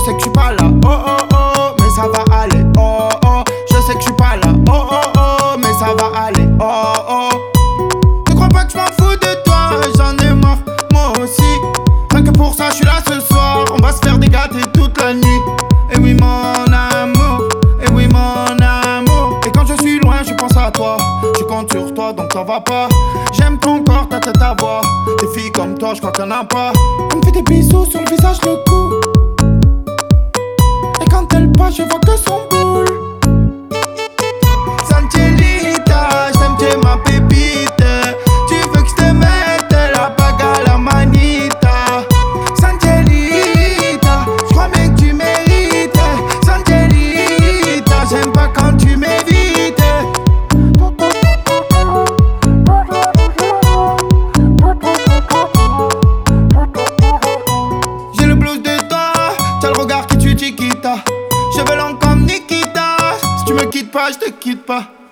sais que je suis pas là, oh oh oh, mais ça va aller, oh oh. Je sais que je suis pas là, oh oh oh, mais ça va aller, oh oh. Ne crois pas que je m'en fous de toi, j'en ai marre, moi aussi. Rien que pour ça, je suis là ce soir. On va se faire des gâtés toute la nuit. Et oui, mon amour, et oui, mon amour. Et quand je suis loin, je pense à toi. Je compte sur toi, donc t'en vas pas. J'aime ton corps, ta tête, ta voix. Des filles comme toi, je crois qu'il y en a pas. Elle me fait des bisous sur le visage, le cou. Et quand elle passe, je vois que son boule. Santielita, je t'aime, tu es ma pépite. Tu veux que je te mette la bague à la manita. Santielita, je crois bien que tu mérites. Santielita, j'aime pas quand tu m'évites. J'ai le blues de toi, t'as le regard qui tue Chiquita. Je veux l'homme comme Nikita. Si tu me quittes pas, je te quitte pas.